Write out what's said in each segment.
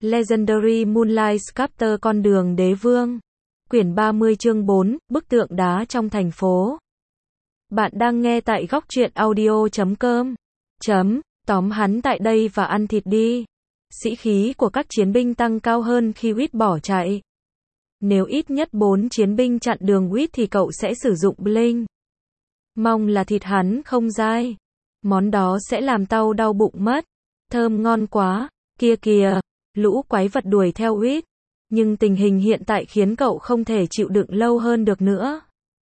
Legendary Moonlight Sculptor con đường đế vương. Quyển 30 chương 4, bức tượng đá trong thành phố. Bạn đang nghe tại góc truyện audio.com. Tóm hắn tại đây và ăn thịt đi. Sĩ khí của các chiến binh tăng cao hơn khi Whit bỏ chạy. Nếu ít nhất 4 chiến binh chặn đường Whit thì cậu sẽ sử dụng Blink. Mong là thịt hắn không dai. Món đó sẽ làm tao đau bụng mất. Thơm ngon quá. Kia kìa, lũ quái vật đuổi theo Whit. Nhưng tình hình hiện tại khiến cậu không thể chịu đựng lâu hơn được nữa.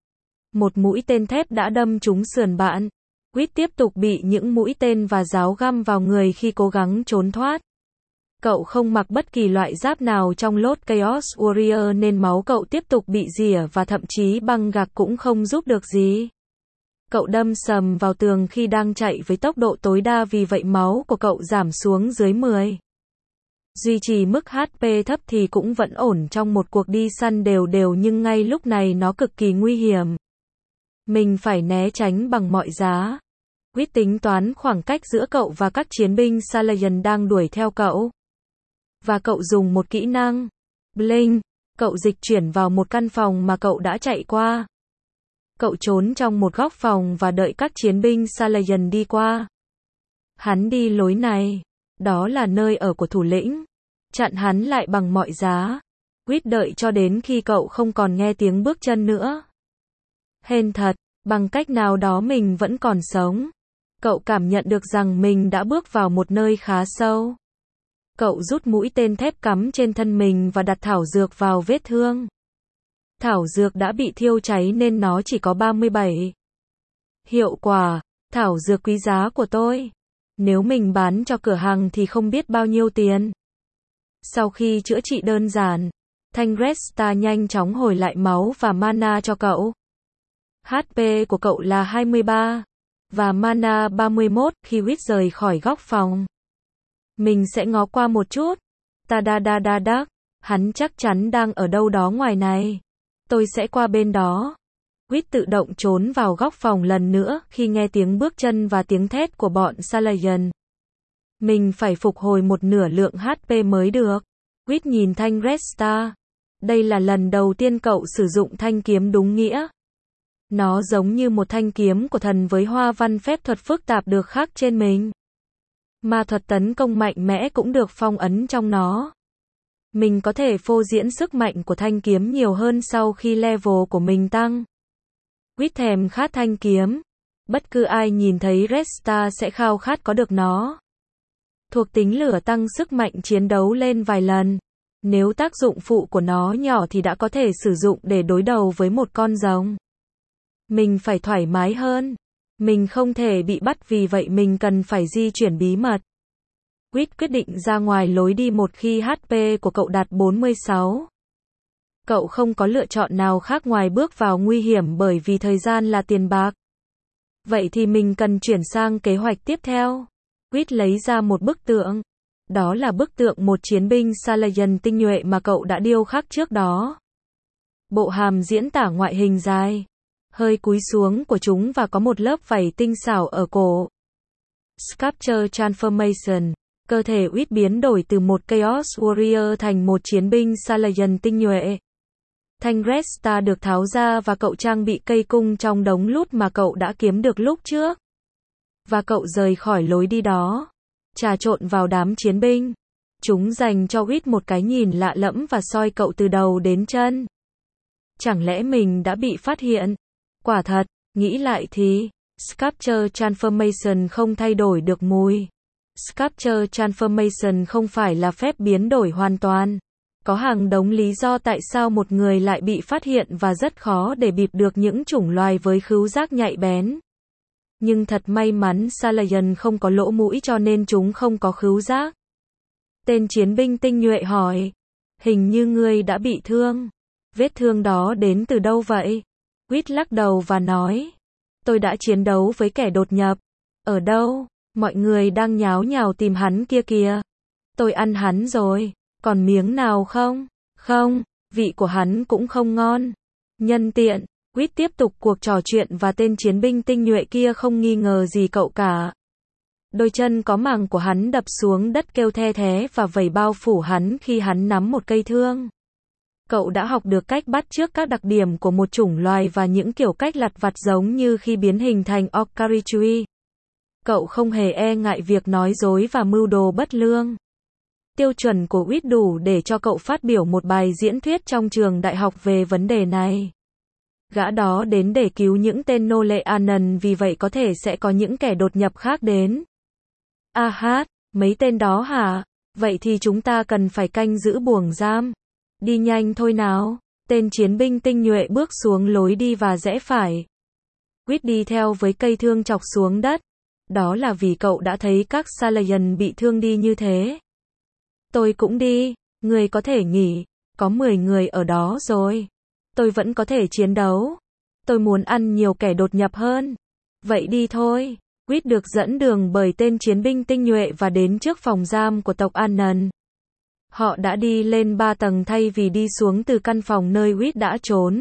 Một mũi tên thép đã đâm trúng sườn bạn. Whit tiếp tục bị những mũi tên và giáo găm vào người khi cố gắng trốn thoát. Cậu không mặc bất kỳ loại giáp nào trong lốt Chaos Warrior nên máu cậu tiếp tục bị rỉa và thậm chí băng gạc cũng không giúp được gì. Cậu đâm sầm vào tường khi đang chạy với tốc độ tối đa, vì vậy máu của cậu giảm xuống dưới 10. Duy trì mức HP thấp thì cũng vẫn ổn trong một cuộc đi săn đều đều, nhưng ngay lúc này nó cực kỳ nguy hiểm. Mình phải né tránh bằng mọi giá. Whit tính toán khoảng cách giữa cậu và các chiến binh Salayan đang đuổi theo cậu. Và cậu dùng một kỹ năng Blink. Cậu dịch chuyển vào một căn phòng mà cậu đã chạy qua. Cậu trốn trong một góc phòng và đợi các chiến binh Salayan đi qua. Hắn đi lối này. Đó là nơi ở của thủ lĩnh. Chặn hắn lại bằng mọi giá. Whit đợi cho đến khi cậu không còn nghe tiếng bước chân nữa. Hên thật, bằng cách nào đó mình vẫn còn sống. Cậu cảm nhận được rằng mình đã bước vào một nơi khá sâu. Cậu rút mũi tên thép cắm trên thân mình và đặt thảo dược vào vết thương. Thảo dược đã bị thiêu cháy nên nó chỉ có 37. Hiệu quả, thảo dược quý giá của tôi. Nếu mình bán cho cửa hàng thì không biết bao nhiêu tiền. Sau khi chữa trị đơn giản, thanh Resta nhanh chóng hồi lại máu và mana cho cậu. HP của cậu là 23 và mana 31 khi Whit rời khỏi góc phòng. Mình sẽ ngó qua một chút. Đắc, hắn chắc chắn đang ở đâu đó ngoài này. Tôi sẽ qua bên đó. Whit tự động trốn vào góc phòng lần nữa khi nghe tiếng bước chân và tiếng thét của bọn Salayan. Mình phải phục hồi một nửa lượng HP mới được. Whit nhìn thanh Resta. Đây là lần đầu tiên cậu sử dụng thanh kiếm đúng nghĩa. Nó giống như một thanh kiếm của thần với hoa văn phép thuật phức tạp được khắc trên mình. Ma thuật tấn công mạnh mẽ cũng được phong ấn trong nó. Mình có thể phô diễn sức mạnh của thanh kiếm nhiều hơn sau khi level của mình tăng. Whit thèm khát thanh kiếm. Bất cứ ai nhìn thấy Resta sẽ khao khát có được nó. Thuộc tính lửa tăng sức mạnh chiến đấu lên vài lần. Nếu tác dụng phụ của nó nhỏ thì đã có thể sử dụng để đối đầu với một con rồng. Mình phải thoải mái hơn. Mình không thể bị bắt, vì vậy mình cần phải di chuyển bí mật. Whit quyết định ra ngoài lối đi một khi HP của cậu đạt 46. Cậu không có lựa chọn nào khác ngoài bước vào nguy hiểm bởi vì thời gian là tiền bạc. Vậy thì mình cần chuyển sang kế hoạch tiếp theo. Whit lấy ra một bức tượng. Đó là bức tượng một chiến binh Salayan tinh nhuệ mà cậu đã điêu khắc trước đó. Bộ hàm diễn tả ngoại hình dài, hơi cúi xuống của chúng và có một lớp vảy tinh xảo ở cổ. Sculpture Transformation. Cơ thể Whit biến đổi từ một Chaos Warrior thành một chiến binh Salayan tinh nhuệ. Thanh Resta được tháo ra và cậu trang bị cây cung trong đống lút mà cậu đã kiếm được lúc trước. Và cậu rời khỏi lối đi đó. Trà trộn vào đám chiến binh. Chúng dành cho Whit một cái nhìn lạ lẫm và soi cậu từ đầu đến chân. Chẳng lẽ mình đã bị phát hiện? Quả thật, nghĩ lại thì, Sculpture Transformation không thay đổi được mùi. Sculpture Transformation không phải là phép biến đổi hoàn toàn. Có hàng đống lý do tại sao một người lại bị phát hiện và rất khó để bịp được những chủng loài với khứu giác nhạy bén. Nhưng thật may mắn Salayan không có lỗ mũi cho nên chúng không có khứu giác. Tên chiến binh tinh nhuệ hỏi. Hình như ngươi đã bị thương. Vết thương đó đến từ đâu vậy? Whit lắc đầu và nói. Tôi đã chiến đấu với kẻ đột nhập. Ở đâu? Mọi người đang nháo nhào tìm hắn kia kìa. Tôi ăn hắn rồi. Còn miếng nào không? Không, vị của hắn cũng không ngon. Nhân tiện, Whit tiếp tục cuộc trò chuyện và tên chiến binh tinh nhuệ kia không nghi ngờ gì cậu cả. Đôi chân có màng của hắn đập xuống đất kêu the thé và vẩy bao phủ hắn khi hắn nắm một cây thương. Cậu đã học được cách bắt chước các đặc điểm của một chủng loài và những kiểu cách lặt vặt giống như khi biến hình thành Orcharichui. Cậu không hề e ngại việc nói dối và mưu đồ bất lương. Tiêu chuẩn của Whit đủ để cho cậu phát biểu một bài diễn thuyết trong trường đại học về vấn đề này. Gã đó đến để cứu những tên nô lệ Anan, vì vậy có thể sẽ có những kẻ đột nhập khác đến. Mấy tên đó hả? Vậy thì chúng ta cần phải canh giữ buồng giam. Đi nhanh thôi nào. Tên chiến binh tinh nhuệ bước xuống lối đi và rẽ phải. Whit đi theo với cây thương chọc xuống đất. Đó là vì cậu đã thấy các Salayan bị thương đi như thế. Tôi cũng đi. Người có thể nghỉ. Có 10 người ở đó rồi. Tôi vẫn có thể chiến đấu. Tôi muốn ăn nhiều kẻ đột nhập hơn. Vậy đi thôi. Whit được dẫn đường bởi tên chiến binh tinh nhuệ và đến trước phòng giam của tộc Anan. Họ đã đi lên 3 tầng thay vì đi xuống từ căn phòng nơi Whit đã trốn.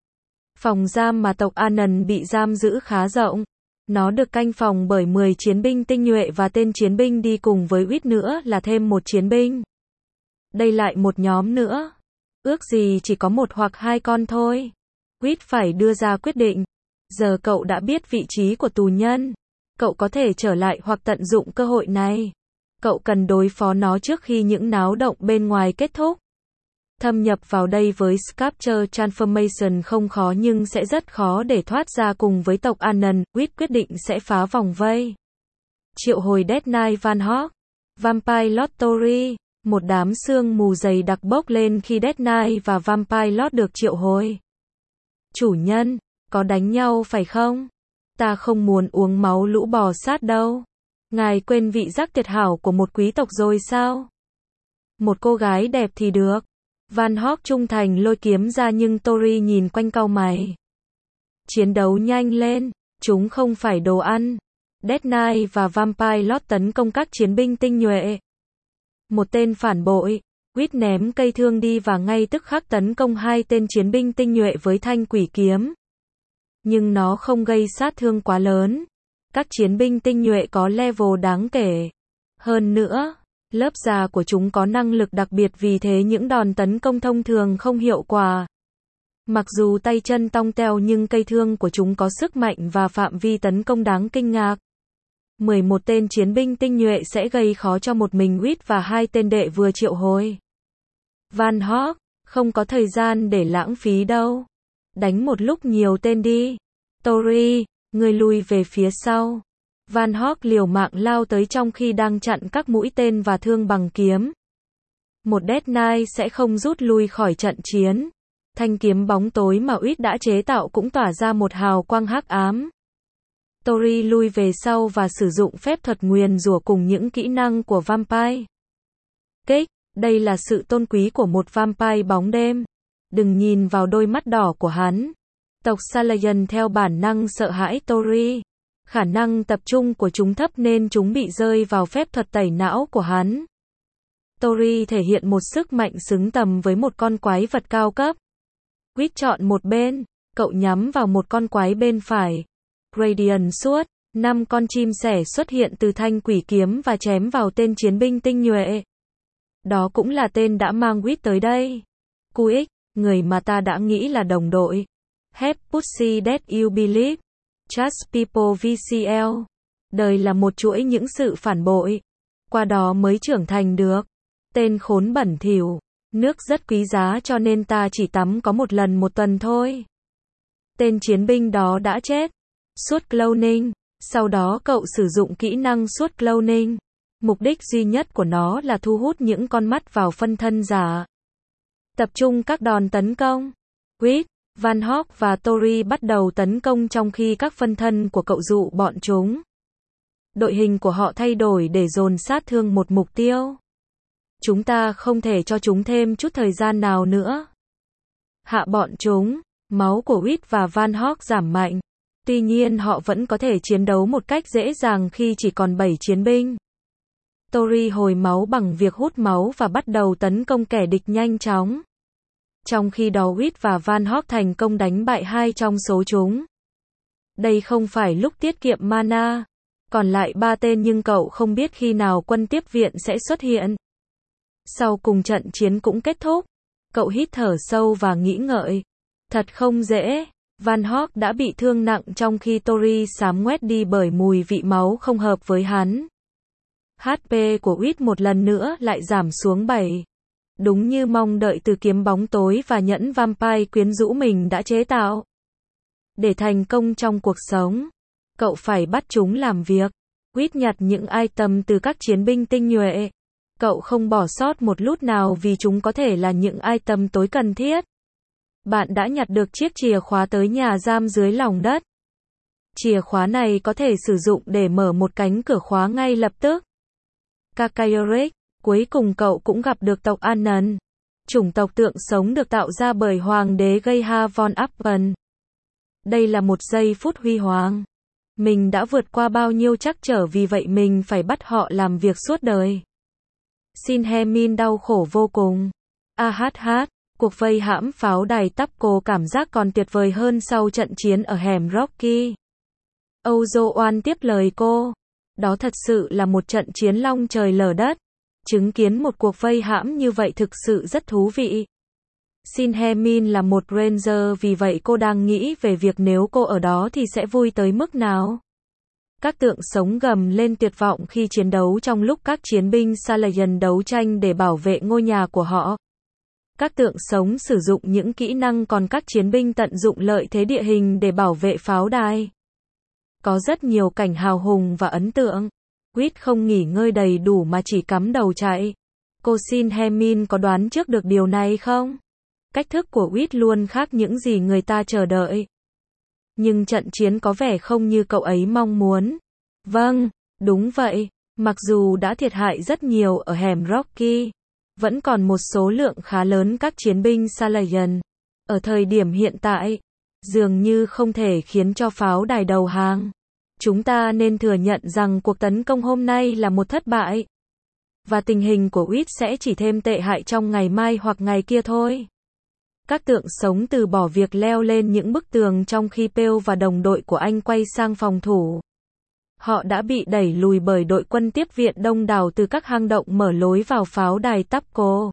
Phòng giam mà tộc Anan bị giam giữ khá rộng. Nó được canh phòng bởi 10 chiến binh tinh nhuệ và tên chiến binh đi cùng với Whit nữa là thêm một chiến binh. Đây lại một nhóm nữa. Ước gì chỉ có một hoặc 2 con thôi. Whit phải đưa ra quyết định. Giờ cậu đã biết vị trí của tù nhân. Cậu có thể trở lại hoặc tận dụng cơ hội này. Cậu cần đối phó nó trước khi những náo động bên ngoài kết thúc. Thâm nhập vào đây với Sculpture Transformation không khó nhưng sẽ rất khó để thoát ra cùng với tộc Anan. Whit quyết định sẽ phá vòng vây. Triệu hồi Death Knight Van Hawk. Vampire Lord Tori. Một đám sương mù dày đặc bốc lên khi Death Knight và Vampire Lord được triệu hồi. Chủ nhân, có đánh nhau phải không? Ta không muốn uống máu lũ bò sát đâu. Ngài quên vị giác tuyệt hảo của một quý tộc rồi sao? Một cô gái đẹp thì được. Van Hawk trung thành lôi kiếm ra nhưng Tori nhìn quanh cau mày. Chiến đấu nhanh lên, chúng không phải đồ ăn. Death Knight và Vampire Lord tấn công các chiến binh tinh nhuệ. Một tên phản bội. Whit ném cây thương đi và ngay tức khắc tấn công 2 tên chiến binh tinh nhuệ với thanh quỷ kiếm. Nhưng nó không gây sát thương quá lớn. Các chiến binh tinh nhuệ có level đáng kể. Hơn nữa, lớp da của chúng có năng lực đặc biệt vì thế những đòn tấn công thông thường không hiệu quả. Mặc dù tay chân tong teo nhưng cây thương của chúng có sức mạnh và phạm vi tấn công đáng kinh ngạc. 11 tên chiến binh tinh nhuệ sẽ gây khó cho một mình Whit và 2 tên đệ vừa triệu hồi. Van Hawk, không có thời gian để lãng phí đâu. Đánh một lúc nhiều tên đi. Tori, người lùi về phía sau. Van Hawk liều mạng lao tới trong khi đang chặn các mũi tên và thương bằng kiếm. Một Death Knight sẽ không rút lui khỏi trận chiến. Thanh kiếm bóng tối mà Whit đã chế tạo cũng tỏa ra một hào quang hắc ám. Tori lui về sau và sử dụng phép thuật nguyền rủa cùng những kỹ năng của Vampire. Kích, đây là sự tôn quý của một Vampire bóng đêm. Đừng nhìn vào đôi mắt đỏ của hắn. Tộc Salayan theo bản năng sợ hãi Tori. Khả năng tập trung của chúng thấp nên chúng bị rơi vào phép thuật tẩy não của hắn. Tori thể hiện một sức mạnh xứng tầm với một con quái vật cao cấp. Whit chọn một bên. Cậu nhắm vào một con quái bên phải. Radiant Sword. 5 con chim sẻ xuất hiện từ thanh quỷ kiếm và chém vào tên chiến binh tinh nhuệ. Đó cũng là tên đã mang Whit tới đây. Quick, người mà ta đã nghĩ là đồng đội. Have Pussy That You Believe. Just People VCL. Đời là một chuỗi những sự phản bội. Qua đó mới trưởng thành được. Tên khốn bẩn thỉu. Nước rất quý giá cho nên ta chỉ tắm có một lần một tuần thôi. Tên chiến binh đó đã chết. Suốt cloning. Sau đó cậu sử dụng kỹ năng suốt cloning. Mục đích duy nhất của nó là thu hút những con mắt vào phân thân giả. Tập trung các đòn tấn công. Whit, Van Hawk và Tori bắt đầu tấn công trong khi các phân thân của cậu dụ bọn chúng. Đội hình của họ thay đổi để dồn sát thương một mục tiêu. Chúng ta không thể cho chúng thêm chút thời gian nào nữa. Hạ bọn chúng. Máu của Whit và Van Hawk giảm mạnh. Tuy nhiên họ vẫn có thể chiến đấu một cách dễ dàng khi chỉ còn 7 chiến binh. Tori hồi máu bằng việc hút máu và bắt đầu tấn công kẻ địch nhanh chóng. Trong khi đó Whit và Van Hawk thành công đánh bại 2 trong số chúng. Đây không phải lúc tiết kiệm mana. Còn lại 3 tên nhưng cậu không biết khi nào quân tiếp viện sẽ xuất hiện. Sau cùng trận chiến cũng kết thúc. Cậu hít thở sâu và nghĩ ngợi. Thật không dễ. Van Hog đã bị thương nặng trong khi Tori xám ngoét đi bởi mùi vị máu không hợp với hắn. HP của Wit một lần nữa lại giảm xuống 7. Đúng như mong đợi từ kiếm bóng tối và nhẫn vampire quyến rũ mình đã chế tạo. Để thành công trong cuộc sống, cậu phải bắt chúng làm việc. Wit nhặt những item từ các chiến binh tinh nhuệ. Cậu không bỏ sót một lút nào vì chúng có thể là những item tối cần thiết. Bạn đã nhặt được chiếc chìa khóa tới nhà giam dưới lòng đất. Chìa khóa này có thể sử dụng để mở một cánh cửa khóa ngay lập tức. Kakaiorik, cuối cùng cậu cũng gặp được tộc Anan. Chủng tộc tượng sống được tạo ra bởi Hoàng đế Geha von Appen. Đây là một giây phút huy hoàng. Mình đã vượt qua bao nhiêu trắc trở vì vậy mình phải bắt họ làm việc suốt đời. Sinhemin đau khổ vô cùng. AHH, cuộc vây hãm pháo đài Tapco cảm giác còn tuyệt vời hơn sau trận chiến ở hẻm Rocky. Âu Dô Oan tiếp lời cô. Đó thật sự là một trận chiến long trời lở đất. Chứng kiến một cuộc vây hãm như vậy thực sự rất thú vị. Sinhemin là một ranger vì vậy cô đang nghĩ về việc nếu cô ở đó thì sẽ vui tới mức nào. Các tượng sống gầm lên tuyệt vọng khi chiến đấu trong lúc các chiến binh Salayan đấu tranh để bảo vệ ngôi nhà của họ. Các tượng sống sử dụng những kỹ năng còn các chiến binh tận dụng lợi thế địa hình để bảo vệ pháo đài. Có rất nhiều cảnh hào hùng và ấn tượng. Wit không nghỉ ngơi đầy đủ mà chỉ cắm đầu chạy. Cô Sinhemin có đoán trước được điều này không? Cách thức của Wit luôn khác những gì người ta chờ đợi. Nhưng trận chiến có vẻ không như cậu ấy mong muốn. Vâng, đúng vậy. Mặc dù đã thiệt hại rất nhiều ở hẻm Rocky, vẫn còn một số lượng khá lớn các chiến binh Salayan. Ở thời điểm hiện tại, dường như không thể khiến cho pháo đài đầu hàng. Chúng ta nên thừa nhận rằng cuộc tấn công hôm nay là một thất bại. Và tình hình của Wit sẽ chỉ thêm tệ hại trong ngày mai hoặc ngày kia thôi. Các tượng sống từ bỏ việc leo lên những bức tường trong khi Pale và đồng đội của anh quay sang phòng thủ. Họ đã bị đẩy lùi bởi đội quân tiếp viện đông đảo từ các hang động mở lối vào pháo đài Tapco.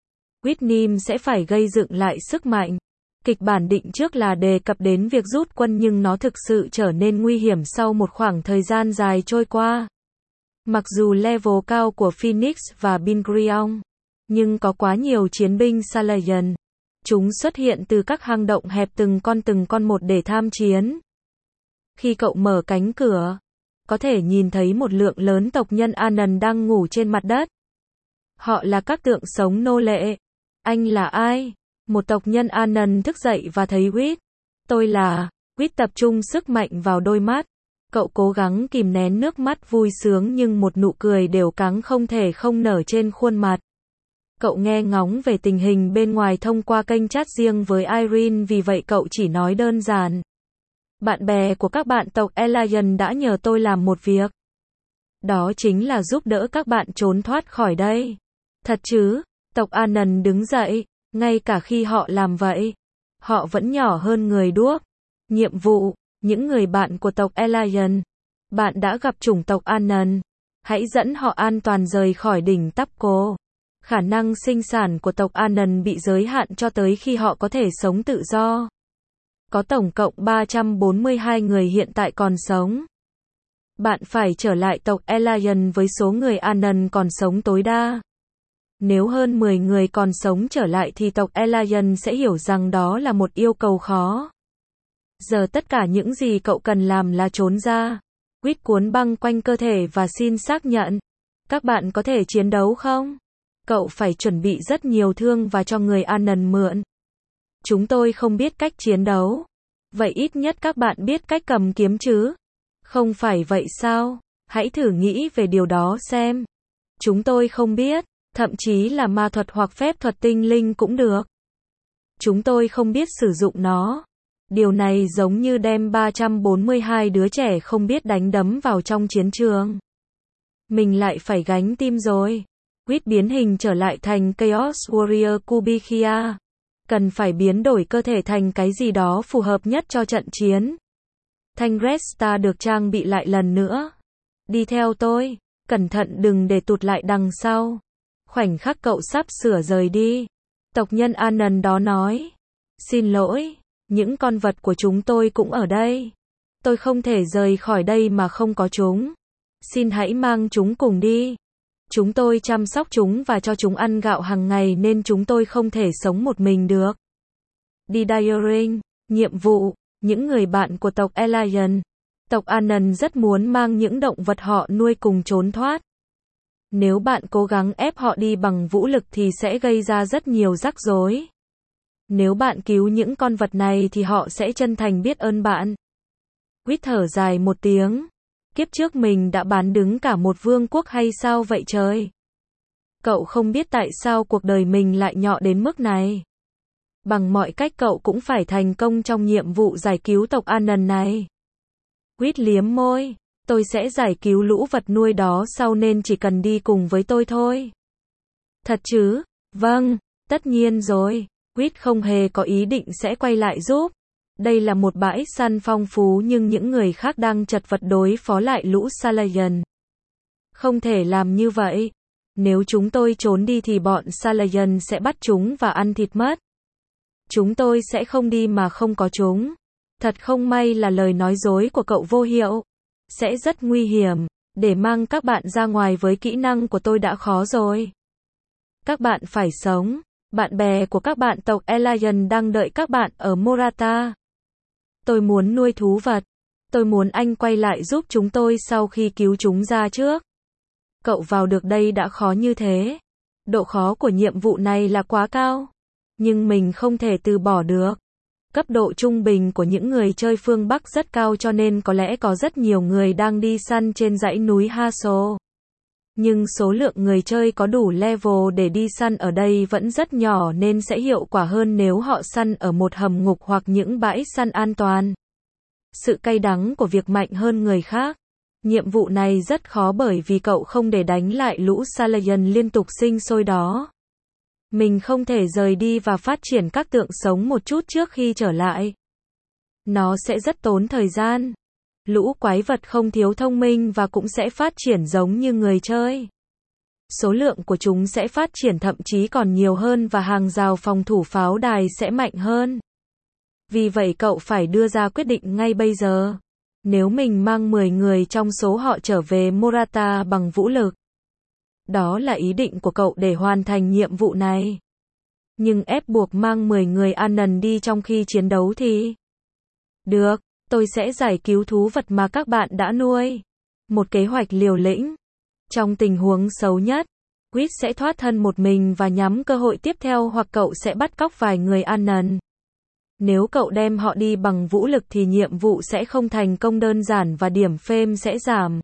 Whitnim sẽ phải gây dựng lại sức mạnh. Kịch bản định trước là đề cập đến việc rút quân nhưng nó thực sự trở nên nguy hiểm sau một khoảng thời gian dài trôi qua. Mặc dù level cao của Phoenix và Bingrion, nhưng có quá nhiều chiến binh Salayan. Chúng xuất hiện từ các hang động hẹp từng con một để tham chiến. Khi cậu mở cánh cửa, có thể nhìn thấy một lượng lớn tộc nhân Anan đang ngủ trên mặt đất. Họ là các tượng sống nô lệ. Anh là ai? Một tộc nhân Anan thức dậy và thấy Wit. Tôi là. Wit tập trung sức mạnh vào đôi mắt. Cậu cố gắng kìm nén nước mắt vui sướng nhưng một nụ cười đều căng không thể không nở trên khuôn mặt. Cậu nghe ngóng về tình hình bên ngoài thông qua kênh chat riêng với Irene vì vậy cậu chỉ nói đơn giản. Bạn bè của các bạn tộc Elian đã nhờ tôi làm một việc. Đó chính là giúp đỡ các bạn trốn thoát khỏi đây. Thật chứ? Tộc Anan đứng dậy, ngay cả khi họ làm vậy. Họ vẫn nhỏ hơn người đuốc. Nhiệm vụ, những người bạn của tộc Elian. Bạn đã gặp chủng tộc Anan. Hãy dẫn họ an toàn rời khỏi đỉnh Tapco. Khả năng sinh sản của tộc Anan bị giới hạn cho tới khi họ có thể sống tự do. Có tổng cộng 342 người hiện tại còn sống. Bạn phải trở lại tộc Elian với số người Anan còn sống tối đa. Nếu hơn 10 người còn sống trở lại thì tộc Elian sẽ hiểu rằng đó là một yêu cầu khó. Giờ tất cả những gì cậu cần làm là trốn ra. Wit cuốn băng quanh cơ thể và xin xác nhận. Các bạn có thể chiến đấu không? Cậu phải chuẩn bị rất nhiều thương và cho người Anan mượn. Chúng tôi không biết cách chiến đấu. Vậy ít nhất các bạn biết cách cầm kiếm chứ? Không phải vậy sao? Hãy thử nghĩ về điều đó xem. Chúng tôi không biết, thậm chí là ma thuật hoặc phép thuật tinh linh cũng được. Chúng tôi không biết sử dụng nó. Điều này giống như đem 342 đứa trẻ không biết đánh đấm vào trong chiến trường. Mình lại phải gánh tim rồi. Wit biến hình trở lại thành Chaos Warrior Kubikia. Cần phải biến đổi cơ thể thành cái gì đó phù hợp nhất cho trận chiến. Thanh Red Star được trang bị lại lần nữa. Đi theo tôi, cẩn thận đừng để tụt lại đằng sau. Khoảnh khắc cậu sắp sửa rời đi, tộc nhân Anand đó nói. Xin lỗi, những con vật của chúng tôi cũng ở đây. Tôi không thể rời khỏi đây mà không có chúng. Xin hãy mang chúng cùng đi. Chúng tôi chăm sóc chúng và cho chúng ăn gạo hàng ngày nên chúng tôi không thể sống một mình được. Đi Diaring, nhiệm vụ, những người bạn của tộc Elion. Tộc Anand rất muốn mang những động vật họ nuôi cùng trốn thoát. Nếu bạn cố gắng ép họ đi bằng vũ lực thì sẽ gây ra rất nhiều rắc rối. Nếu bạn cứu những con vật này thì họ sẽ chân thành biết ơn bạn. Quýt thở dài một tiếng. Kiếp trước mình đã bán đứng cả một vương quốc hay sao vậy trời? Cậu không biết tại sao cuộc đời mình lại nhọ đến mức này. Bằng mọi cách cậu cũng phải thành công trong nhiệm vụ giải cứu tộc Anand này. Quýt liếm môi. Tôi sẽ giải cứu lũ vật nuôi đó sau nên chỉ cần đi cùng với tôi thôi. Thật chứ? Vâng, tất nhiên rồi. Quýt không hề có ý định sẽ quay lại giúp. Đây là một bãi săn phong phú nhưng những người khác đang chật vật đối phó lại lũ Salayan. Không thể làm như vậy. Nếu chúng tôi trốn đi thì bọn Salayan sẽ bắt chúng và ăn thịt mất. Chúng tôi sẽ không đi mà không có chúng. Thật không may là lời nói dối của cậu vô hiệu. Sẽ rất nguy hiểm. Để mang các bạn ra ngoài với kỹ năng của tôi đã khó rồi. Các bạn phải sống. Bạn bè của các bạn tộc Elion đang đợi các bạn ở Morata. Tôi muốn nuôi thú vật. Tôi muốn anh quay lại giúp chúng tôi sau khi cứu chúng ra trước. Cậu vào được đây đã khó như thế. Độ khó của nhiệm vụ này là quá cao. Nhưng mình không thể từ bỏ được. Cấp độ trung bình của những người chơi phương Bắc rất cao cho nên có lẽ có rất nhiều người đang đi săn trên dãy núi Haso. Nhưng số lượng người chơi có đủ level để đi săn ở đây vẫn rất nhỏ nên sẽ hiệu quả hơn nếu họ săn ở một hầm ngục hoặc những bãi săn an toàn. Sự cay đắng của việc mạnh hơn người khác. Nhiệm vụ này rất khó bởi vì cậu không để đánh lại lũ Salayan liên tục sinh sôi đó. Mình không thể rời đi và phát triển các tượng sống một chút trước khi trở lại. Nó sẽ rất tốn thời gian. Lũ quái vật không thiếu thông minh và cũng sẽ phát triển giống như người chơi. Số lượng của chúng sẽ phát triển thậm chí còn nhiều hơn và hàng rào phòng thủ pháo đài sẽ mạnh hơn. Vì vậy cậu phải đưa ra quyết định ngay bây giờ. Nếu mình mang 10 người trong số họ trở về Morata bằng vũ lực. Đó là ý định của cậu để hoàn thành nhiệm vụ này. Nhưng ép buộc mang 10 người Anand đi trong khi chiến đấu thì... Được, tôi sẽ giải cứu thú vật mà các bạn đã nuôi. Một kế hoạch liều lĩnh. Trong tình huống xấu nhất, Quýt sẽ thoát thân một mình và nhắm cơ hội tiếp theo hoặc cậu sẽ bắt cóc vài người Anand. Nếu cậu đem họ đi bằng vũ lực thì nhiệm vụ sẽ không thành công đơn giản và điểm fame sẽ giảm.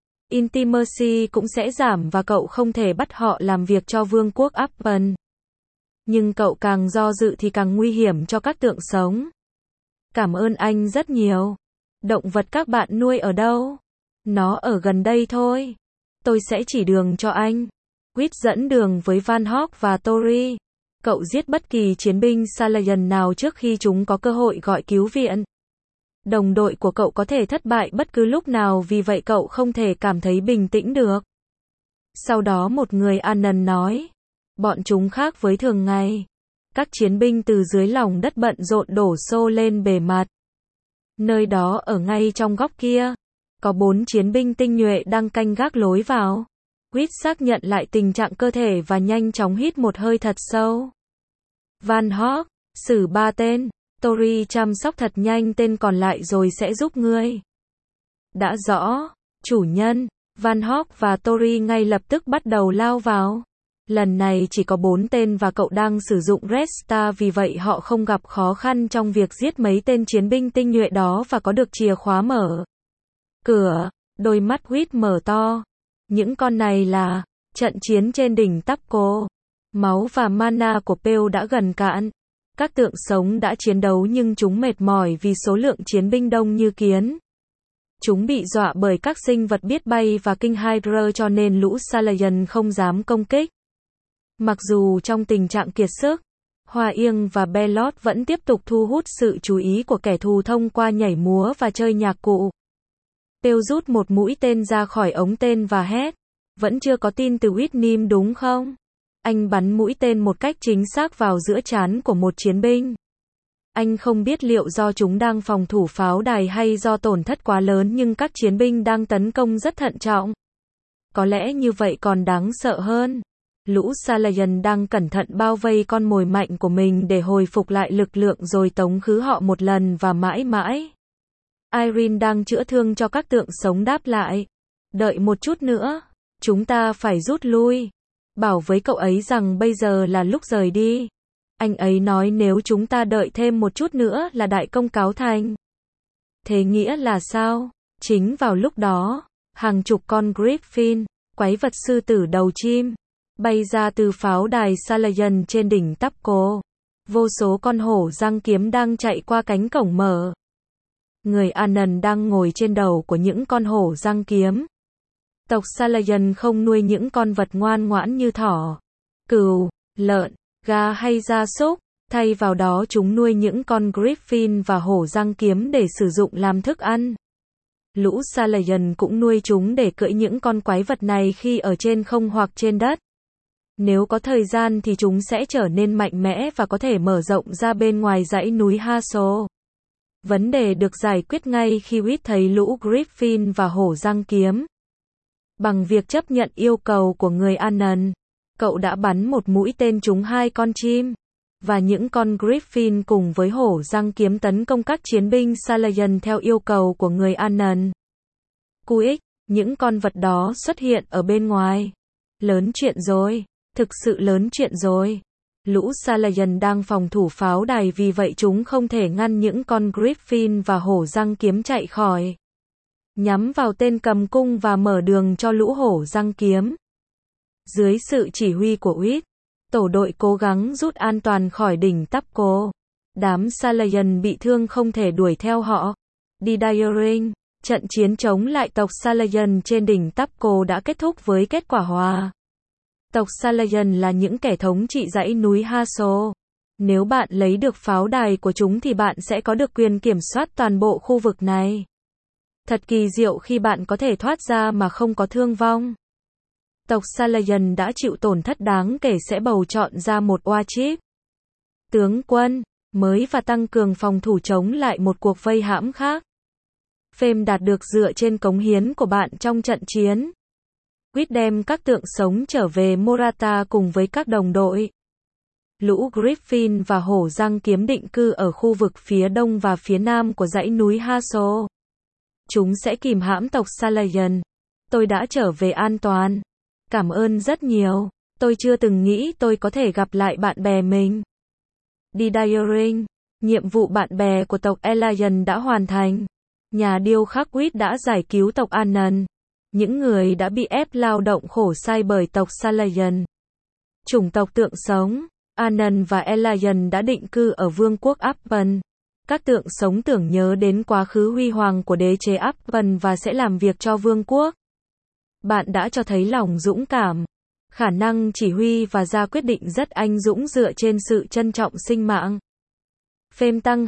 Intimacy cũng sẽ giảm và cậu không thể bắt họ làm việc cho vương quốc Upton. Nhưng cậu càng do dự thì càng nguy hiểm cho các tượng sống. Cảm ơn anh rất nhiều. Động vật các bạn nuôi ở đâu? Nó ở gần đây thôi. Tôi sẽ chỉ đường cho anh. Quýt dẫn đường với Van Hawk và Tori. Cậu giết bất kỳ chiến binh Salayan nào trước khi chúng có cơ hội gọi cứu viện. Đồng đội của cậu có thể thất bại bất cứ lúc nào vì vậy cậu không thể cảm thấy bình tĩnh được. Sau đó một người Anand nói. Bọn chúng khác với thường ngày. Các chiến binh từ dưới lòng đất bận rộn đổ xô lên bề mặt. Nơi đó ở ngay trong góc kia. Có 4 chiến binh tinh nhuệ đang canh gác lối vào. Quýt xác nhận lại tình trạng cơ thể và nhanh chóng hít một hơi thật sâu. Van Hawk, xử 3 tên. Tori chăm sóc thật nhanh tên còn lại rồi sẽ giúp ngươi. Đã rõ, chủ nhân. Van Hawk và Tori ngay lập tức bắt đầu lao vào. Lần này chỉ có 4 tên và cậu đang sử dụng Red Star vì vậy họ không gặp khó khăn trong việc giết mấy tên chiến binh tinh nhuệ đó và có được chìa khóa mở cửa. Đôi mắt Quýt mở to. Những con này là trận chiến trên đỉnh Tapco. Máu và mana của Pale đã gần cạn. Các tượng sống đã chiến đấu nhưng chúng mệt mỏi vì số lượng chiến binh đông như kiến. Chúng bị dọa bởi các sinh vật biết bay và King Hydra cho nên lũ Salayan không dám công kích. Mặc dù trong tình trạng kiệt sức, Hoa Yên và Belot vẫn tiếp tục thu hút sự chú ý của kẻ thù thông qua nhảy múa và chơi nhạc cụ. Pew rút một mũi tên ra khỏi ống tên và hét. Vẫn chưa có tin từ Whitney đúng không? Anh bắn mũi tên một cách chính xác vào giữa trán của một chiến binh. Anh không biết liệu do chúng đang phòng thủ pháo đài hay do tổn thất quá lớn, nhưng các chiến binh đang tấn công rất thận trọng. Có lẽ như vậy còn đáng sợ hơn. Lũ Salayan đang cẩn thận bao vây con mồi mạnh của mình để hồi phục lại lực lượng rồi tống khứ họ một lần và mãi mãi. Irene đang chữa thương cho các tượng sống đáp lại. Đợi một chút nữa. Chúng ta phải rút lui. Bảo với cậu ấy rằng bây giờ là lúc rời đi. Anh ấy nói nếu chúng ta đợi thêm một chút nữa là đại công cáo thành. Thế nghĩa là sao? Chính vào lúc đó, hàng chục con Griffin, quái vật sư tử đầu chim, bay ra từ pháo đài Salayan trên đỉnh Tapco. Vô số con hổ răng kiếm đang chạy qua cánh cổng mở. Người Anan đang ngồi trên đầu của những con hổ răng kiếm. Tộc Salayan không nuôi những con vật ngoan ngoãn như thỏ, cừu, lợn, gà hay gia súc, thay vào đó chúng nuôi những con Griffin và hổ răng kiếm để sử dụng làm thức ăn. Lũ Salayan cũng nuôi chúng để cưỡi những con quái vật này khi ở trên không hoặc trên đất. Nếu có thời gian thì chúng sẽ trở nên mạnh mẽ và có thể mở rộng ra bên ngoài dãy núi Haso. Vấn đề được giải quyết ngay khi Whit thấy lũ Griffin và hổ răng kiếm. Bằng việc chấp nhận yêu cầu của người Anan, cậu đã bắn một mũi tên trúng hai con chim, và những con Griffin cùng với hổ răng kiếm tấn công các chiến binh Salayan theo yêu cầu của người Anan. Quick, những con vật đó xuất hiện ở bên ngoài. Lớn chuyện rồi, thực sự lớn chuyện rồi. Lũ Salayan đang phòng thủ pháo đài, vì vậy chúng không thể ngăn những con Griffin và hổ răng kiếm chạy khỏi. Nhắm vào tên cầm cung và mở đường cho lũ hổ răng kiếm. Dưới sự chỉ huy của Whit, tổ đội cố gắng rút an toàn khỏi đỉnh Tapco. Đám Salayan bị thương không thể đuổi theo họ. Đi Diaring, trận chiến chống lại tộc Salayan trên đỉnh Tapco đã kết thúc với kết quả hòa. Tộc Salayan là những kẻ thống trị dãy núi Haso. Nếu bạn lấy được pháo đài của chúng thì bạn sẽ có được quyền kiểm soát toàn bộ khu vực này. Thật kỳ diệu khi bạn có thể thoát ra mà không có thương vong. Tộc Salayan đã chịu tổn thất đáng kể sẽ bầu chọn ra một oa chip tướng quân mới và tăng cường phòng thủ chống lại một cuộc vây hãm khác. Fame đạt được dựa trên cống hiến của bạn trong trận chiến. Quyết đem các tượng sống trở về Morata cùng với các đồng đội. Lũ Griffin và hổ răng kiếm định cư ở khu vực phía đông và phía nam của dãy núi Haso. Chúng sẽ kìm hãm tộc Salayan. Tôi đã trở về an toàn. Cảm ơn rất nhiều. Tôi chưa từng nghĩ tôi có thể gặp lại bạn bè mình. Đi Diaring, nhiệm vụ bạn bè của tộc Elayan đã hoàn thành. Nhà điêu khắc Whit đã giải cứu tộc Anan, những người đã bị ép lao động khổ sai bởi tộc Salayan. Chủng tộc tượng sống, Anan và Elayan đã định cư ở vương quốc Appan. Các tượng sống tưởng nhớ đến quá khứ huy hoàng của đế chế Appan và sẽ làm việc cho vương quốc. Bạn đã cho thấy lòng dũng cảm, khả năng chỉ huy và ra quyết định rất anh dũng dựa trên sự trân trọng sinh mạng. Fame tăng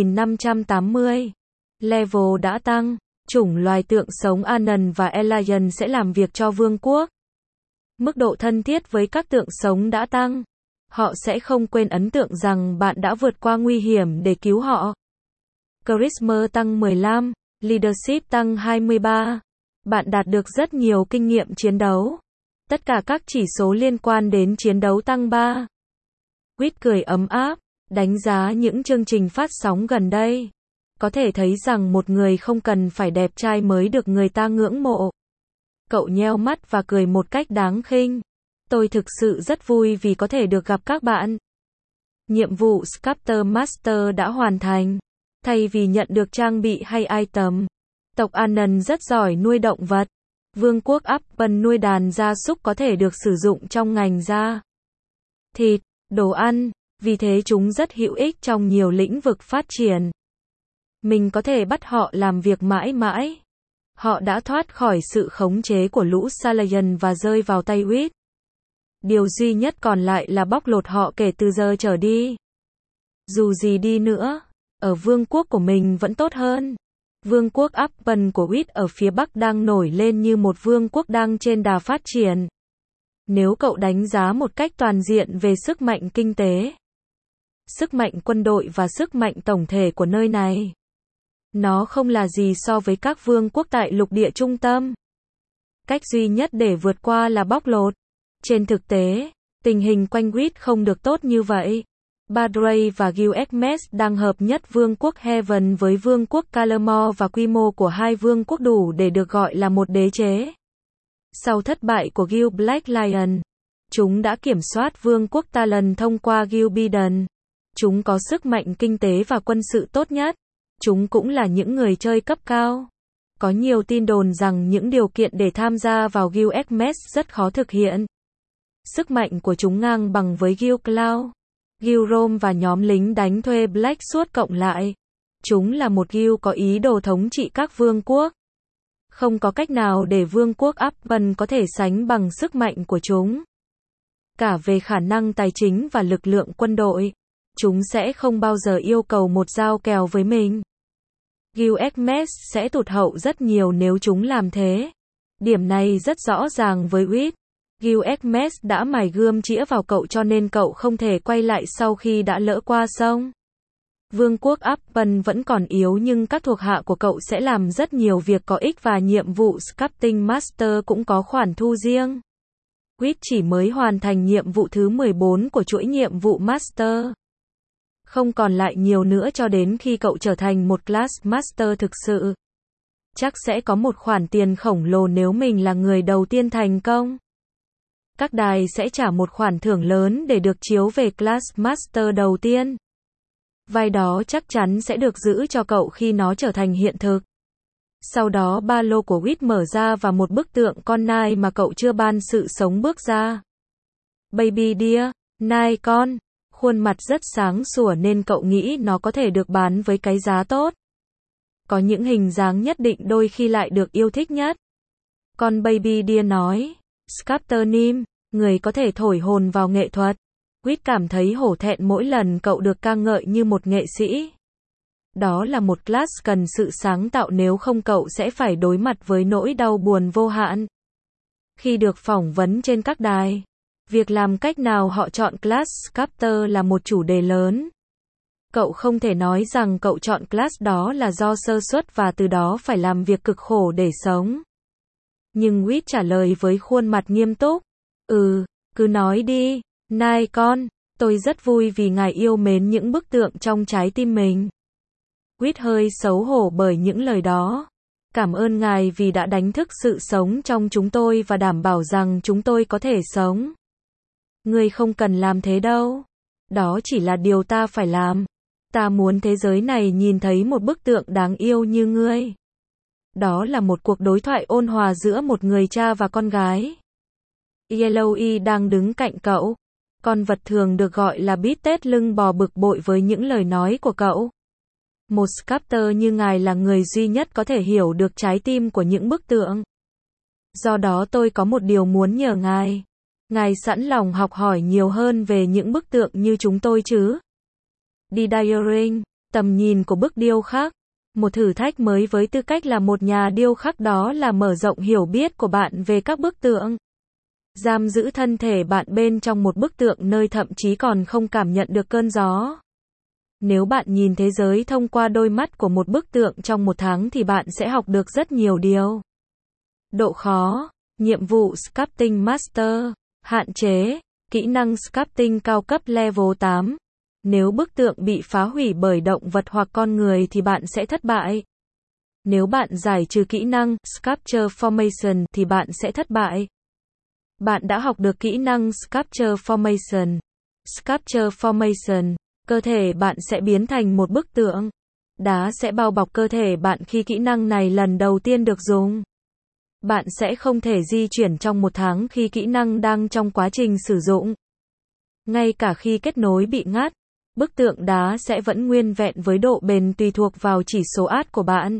2580. Level đã tăng. Chủng loài tượng sống Anan và Elayan sẽ làm việc cho vương quốc. Mức độ thân thiết với các tượng sống đã tăng. Họ sẽ không quên ấn tượng rằng bạn đã vượt qua nguy hiểm để cứu họ. Charisma tăng 15. Leadership tăng 23. Bạn đạt được rất nhiều kinh nghiệm chiến đấu. Tất cả các chỉ số liên quan đến chiến đấu tăng 3. Whit cười ấm áp, đánh giá những chương trình phát sóng gần đây. Có thể thấy rằng một người không cần phải đẹp trai mới được người ta ngưỡng mộ. Cậu nheo mắt và cười một cách đáng khinh. Tôi thực sự rất vui vì có thể được gặp các bạn. Nhiệm vụ Sculptor Master đã hoàn thành. Thay vì nhận được trang bị hay item, tộc Anan rất giỏi nuôi động vật. Vương quốc Appan nuôi đàn gia súc có thể được sử dụng trong ngành da, thịt, đồ ăn, vì thế chúng rất hữu ích trong nhiều lĩnh vực phát triển. Mình có thể bắt họ làm việc mãi mãi. Họ đã thoát khỏi sự khống chế của lũ Salayan và rơi vào tay Whit. Điều duy nhất còn lại là bóc lột họ kể từ giờ trở đi. Dù gì đi nữa, ở vương quốc của mình vẫn tốt hơn. Vương quốc Upton của Wit ở phía Bắc đang nổi lên như một vương quốc đang trên đà phát triển. Nếu cậu đánh giá một cách toàn diện về sức mạnh kinh tế, sức mạnh quân đội và sức mạnh tổng thể của nơi này, nó không là gì so với các vương quốc tại lục địa trung tâm. Cách duy nhất để vượt qua là bóc lột. Trên thực tế, tình hình quanh Wit không được tốt như vậy. Badray và Gilgamesh đang hợp nhất vương quốc Heaven với vương quốc Calamore và quy mô của hai vương quốc đủ để được gọi là một đế chế. Sau thất bại của Gil Black Lion, chúng đã kiểm soát vương quốc Talon thông qua Gil Biden. Chúng có sức mạnh kinh tế và quân sự tốt nhất. Chúng cũng là những người chơi cấp cao. Có nhiều tin đồn rằng những điều kiện để tham gia vào Gilgamesh rất khó thực hiện. Sức mạnh của chúng ngang bằng với Gil Cloud, Gil Rome và nhóm lính đánh thuê Black Sword cộng lại. Chúng là một Gil có ý đồ thống trị các vương quốc. Không có cách nào để vương quốc Upton có thể sánh bằng sức mạnh của chúng. Cả về khả năng tài chính và lực lượng quân đội, chúng sẽ không bao giờ yêu cầu một giao kèo với mình. Gilgamesh sẽ tụt hậu rất nhiều nếu chúng làm thế. Điểm này rất rõ ràng với Wit. Gilgamesh đã mài gươm chĩa vào cậu cho nên cậu không thể quay lại sau khi đã lỡ qua sông. Vương quốc Upton vẫn còn yếu nhưng các thuộc hạ của cậu sẽ làm rất nhiều việc có ích và nhiệm vụ Sculpting Master cũng có khoản thu riêng. Wit chỉ mới hoàn thành nhiệm vụ thứ 14 của chuỗi nhiệm vụ Master. Không còn lại nhiều nữa cho đến khi cậu trở thành một Class Master thực sự. Chắc sẽ có một khoản tiền khổng lồ nếu mình là người đầu tiên thành công. Các đài sẽ trả một khoản thưởng lớn để được chiếu về Class Master đầu tiên. Vai đó chắc chắn sẽ được giữ cho cậu khi nó trở thành hiện thực. Sau đó ba lô của Wit mở ra và một bức tượng con nai mà cậu chưa ban sự sống bước ra. Baby dear, nai con. Khuôn mặt rất sáng sủa nên cậu nghĩ nó có thể được bán với cái giá tốt. Có những hình dáng nhất định đôi khi lại được yêu thích nhất. Con Baby dear nói, Sculptor Nim, người có thể thổi hồn vào nghệ thuật. Wit cảm thấy hổ thẹn mỗi lần cậu được ca ngợi như một nghệ sĩ. Đó là một class cần sự sáng tạo nếu không cậu sẽ phải đối mặt với nỗi đau buồn vô hạn. Khi được phỏng vấn trên các đài, việc làm cách nào họ chọn class Sculptor là một chủ đề lớn. Cậu không thể nói rằng cậu chọn class đó là do sơ suất và từ đó phải làm việc cực khổ để sống. Nhưng Wit trả lời với khuôn mặt nghiêm túc. Cứ nói đi, nai con, tôi rất vui vì ngài yêu mến những bức tượng trong trái tim mình. Wit hơi xấu hổ bởi những lời đó. Cảm ơn ngài vì đã đánh thức sự sống trong chúng tôi và đảm bảo rằng chúng tôi có thể sống. Ngươi không cần làm thế đâu. Đó chỉ là điều ta phải làm. Ta muốn thế giới này nhìn thấy một bức tượng đáng yêu như ngươi. Đó là một cuộc đối thoại ôn hòa giữa một người cha và con gái. Yellowy đang đứng cạnh cậu. Con vật thường được gọi là bít tết lưng bò bực bội với những lời nói của cậu. Một sculptor như ngài là người duy nhất có thể hiểu được trái tim của những bức tượng. Do đó tôi có một điều muốn nhờ ngài. Ngài sẵn lòng học hỏi nhiều hơn về những bức tượng như chúng tôi chứ? Desiring, tầm nhìn của bức điêu khắc. Một thử thách mới với tư cách là một nhà điêu khắc đó là mở rộng hiểu biết của bạn về các bức tượng. Giam giữ thân thể bạn bên trong một bức tượng nơi thậm chí còn không cảm nhận được cơn gió. Nếu bạn nhìn thế giới thông qua đôi mắt của một bức tượng trong một tháng thì bạn sẽ học được rất nhiều điều. Độ khó, nhiệm vụ Sculpting Master, hạn chế, kỹ năng Sculpting cao cấp level 8. Nếu bức tượng bị phá hủy bởi động vật hoặc con người thì bạn sẽ thất bại. Nếu bạn giải trừ kỹ năng Sculpture Formation thì bạn sẽ thất bại. Bạn đã học được kỹ năng Sculpture Formation. Sculpture Formation, cơ thể bạn sẽ biến thành một bức tượng. Đá sẽ bao bọc cơ thể bạn khi kỹ năng này lần đầu tiên được dùng. Bạn sẽ không thể di chuyển trong một tháng khi kỹ năng đang trong quá trình sử dụng. Ngay cả khi kết nối bị ngắt, bức tượng đá sẽ vẫn nguyên vẹn với độ bền tùy thuộc vào chỉ số át của bạn.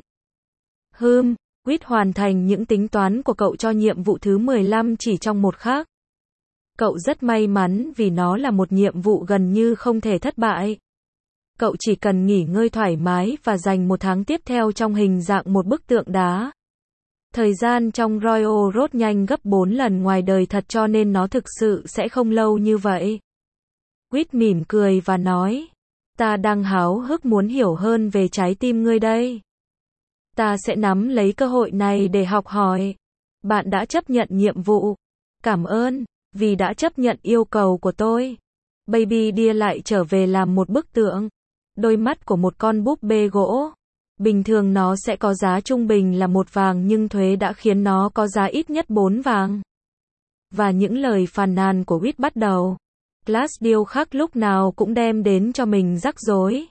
Wit hoàn thành những tính toán của cậu cho nhiệm vụ thứ 15 chỉ trong một khắc. Cậu rất may mắn vì nó là một nhiệm vụ gần như không thể thất bại. Cậu chỉ cần nghỉ ngơi thoải mái và dành một tháng tiếp theo trong hình dạng một bức tượng đá. Thời gian trong Royal Road nhanh gấp 4 lần ngoài đời thật cho nên nó thực sự sẽ không lâu như vậy. Quýt mỉm cười và nói, ta đang háo hức muốn hiểu hơn về trái tim ngươi đây. Ta sẽ nắm lấy cơ hội này để học hỏi. Bạn đã chấp nhận nhiệm vụ. Cảm ơn, vì đã chấp nhận yêu cầu của tôi. Baby Deer lại trở về làm một bức tượng. Đôi mắt của một con búp bê gỗ. Bình thường nó sẽ có giá trung bình là 1 vàng nhưng thuế đã khiến nó có giá ít nhất 4 vàng. Và những lời phàn nàn của Quýt bắt đầu. Class điêu khắc lúc nào cũng đem đến cho mình rắc rối.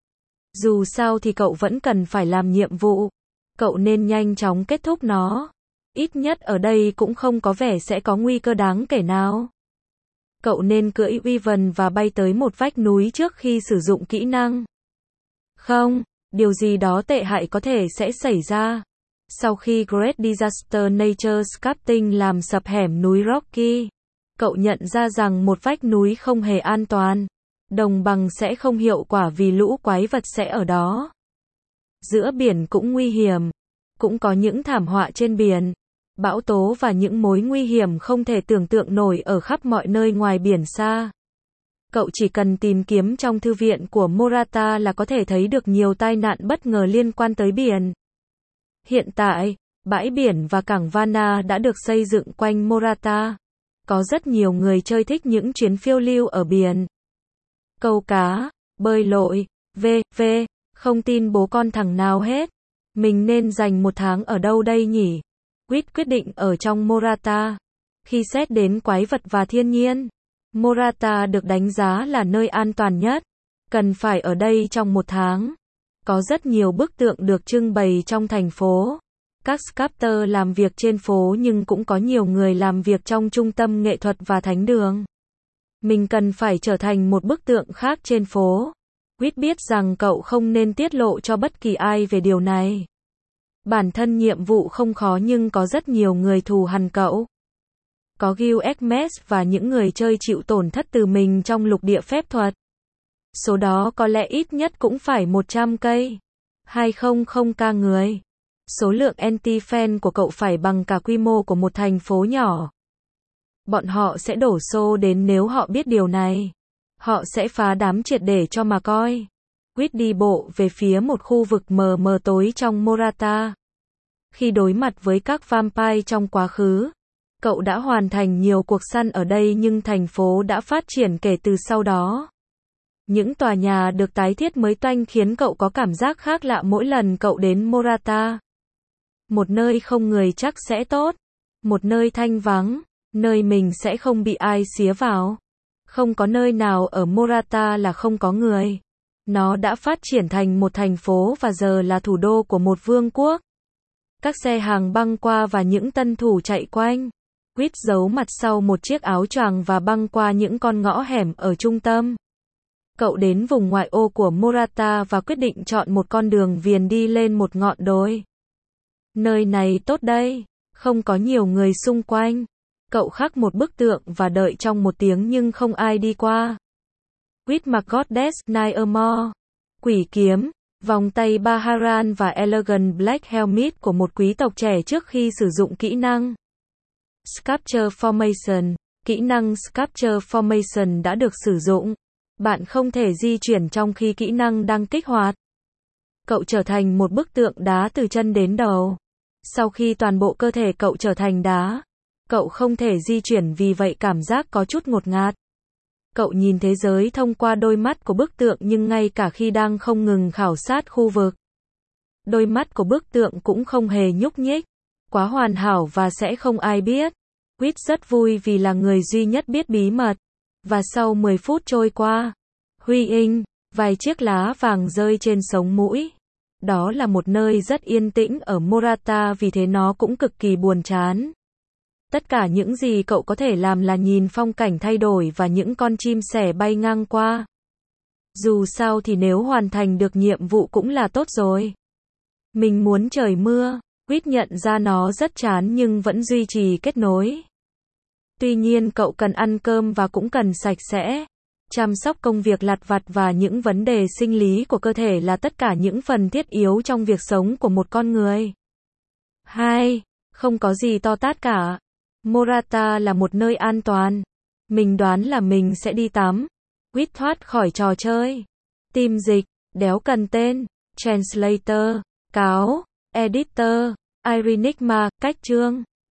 Dù sao thì cậu vẫn cần phải làm nhiệm vụ. Cậu nên nhanh chóng kết thúc nó. Ít nhất ở đây cũng không có vẻ sẽ có nguy cơ đáng kể nào. Cậu nên cưỡi Wyvern và bay tới một vách núi trước khi sử dụng kỹ năng. Không, điều gì đó tệ hại có thể sẽ xảy ra. Sau khi Great Disaster Nature Sculpting làm sập hẻm núi Rocky, cậu nhận ra rằng một vách núi không hề an toàn. Đồng bằng sẽ không hiệu quả vì lũ quái vật sẽ ở đó. Giữa biển cũng nguy hiểm. Cũng có những thảm họa trên biển. Bão tố và những mối nguy hiểm không thể tưởng tượng nổi ở khắp mọi nơi ngoài biển xa. Cậu chỉ cần tìm kiếm trong thư viện của Morata là có thể thấy được nhiều tai nạn bất ngờ liên quan tới biển. Hiện tại, bãi biển và cảng Varna đã được xây dựng quanh Morata. Có rất nhiều người chơi thích những chuyến phiêu lưu ở biển. Câu cá, bơi lội, v.v. Không tin bố con thằng nào hết. Mình nên dành 1 tháng ở đâu đây nhỉ? Quýt quyết định ở trong Morata. Khi xét đến quái vật và thiên nhiên, Morata được đánh giá là nơi an toàn nhất. Cần phải ở đây trong 1 tháng. Có rất nhiều bức tượng được trưng bày trong thành phố. Các sculptor làm việc trên phố nhưng cũng có nhiều người làm việc trong trung tâm nghệ thuật và thánh đường. Mình cần phải trở thành một bức tượng khác trên phố. Quýt biết rằng cậu không nên tiết lộ cho bất kỳ ai về điều này. Bản thân nhiệm vụ không khó nhưng có rất nhiều người thù hằn cậu. Có Gil Ekmes và những người chơi chịu tổn thất từ mình trong lục địa phép thuật. Số đó có lẽ ít nhất cũng phải 100 cây. 200k người. Số lượng anti-fan của cậu phải bằng cả quy mô của một thành phố nhỏ. Bọn họ sẽ đổ xô đến nếu họ biết điều này. Họ sẽ phá đám triệt để cho mà coi. Quýt đi bộ về phía một khu vực mờ mờ tối trong Morata. Khi đối mặt với các vampire trong quá khứ, cậu đã hoàn thành nhiều cuộc săn ở đây nhưng thành phố đã phát triển kể từ sau đó. Những tòa nhà được tái thiết mới toanh khiến cậu có cảm giác khác lạ mỗi lần cậu đến Morata. Một nơi không người chắc sẽ tốt. Một nơi thanh vắng, nơi mình sẽ không bị ai xía vào. Không có nơi nào ở Morata là không có người. Nó đã phát triển thành một thành phố và giờ là thủ đô của một vương quốc. Các xe hàng băng qua và những tân thủ chạy quanh. Quýt giấu mặt sau một chiếc áo choàng và băng qua những con ngõ hẻm ở trung tâm. Cậu đến vùng ngoại ô của Morata và quyết định chọn một con đường viền đi lên một ngọn đồi. Nơi này tốt đây, không có nhiều người xung quanh. Cậu khắc một bức tượng và đợi trong 1 tiếng nhưng không ai đi qua. Quýt mặc Goddess Niamore, quỷ kiếm, vòng tay Baharan và Elegant Black Helmet của một quý tộc trẻ trước khi sử dụng kỹ năng Sculpture Formation. Kỹ năng Sculpture Formation đã được sử dụng. Bạn không thể di chuyển trong khi kỹ năng đang kích hoạt. Cậu trở thành một bức tượng đá từ chân đến đầu. Sau khi toàn bộ cơ thể cậu trở thành đá, cậu không thể di chuyển vì vậy cảm giác có chút ngột ngạt. Cậu nhìn thế giới thông qua đôi mắt của bức tượng nhưng ngay cả khi đang không ngừng khảo sát khu vực, đôi mắt của bức tượng cũng không hề nhúc nhích. Quá hoàn hảo và sẽ không ai biết. Quýt rất vui vì là người duy nhất biết bí mật. Và sau 10 phút trôi qua, Huy Inh, vài chiếc lá vàng rơi trên sống mũi. Đó là một nơi rất yên tĩnh ở Morata vì thế nó cũng cực kỳ buồn chán. Tất cả những gì cậu có thể làm là nhìn phong cảnh thay đổi và những con chim sẻ bay ngang qua. Dù sao thì nếu hoàn thành được nhiệm vụ cũng là tốt rồi. Mình muốn trời mưa. Quýt nhận ra nó rất chán nhưng vẫn duy trì kết nối. Tuy nhiên cậu cần ăn cơm và cũng cần sạch sẽ. Chăm sóc công việc lặt vặt và những vấn đề sinh lý của cơ thể là tất cả những phần thiết yếu trong việc sống của một con người. 2. Không có gì to tát cả. Morata là một nơi an toàn. Mình đoán là mình sẽ đi tắm. Quýt thoát khỏi trò chơi. Tim dịch, đéo cần tên. Translator, cáo, editor, Irenigma, cách chương.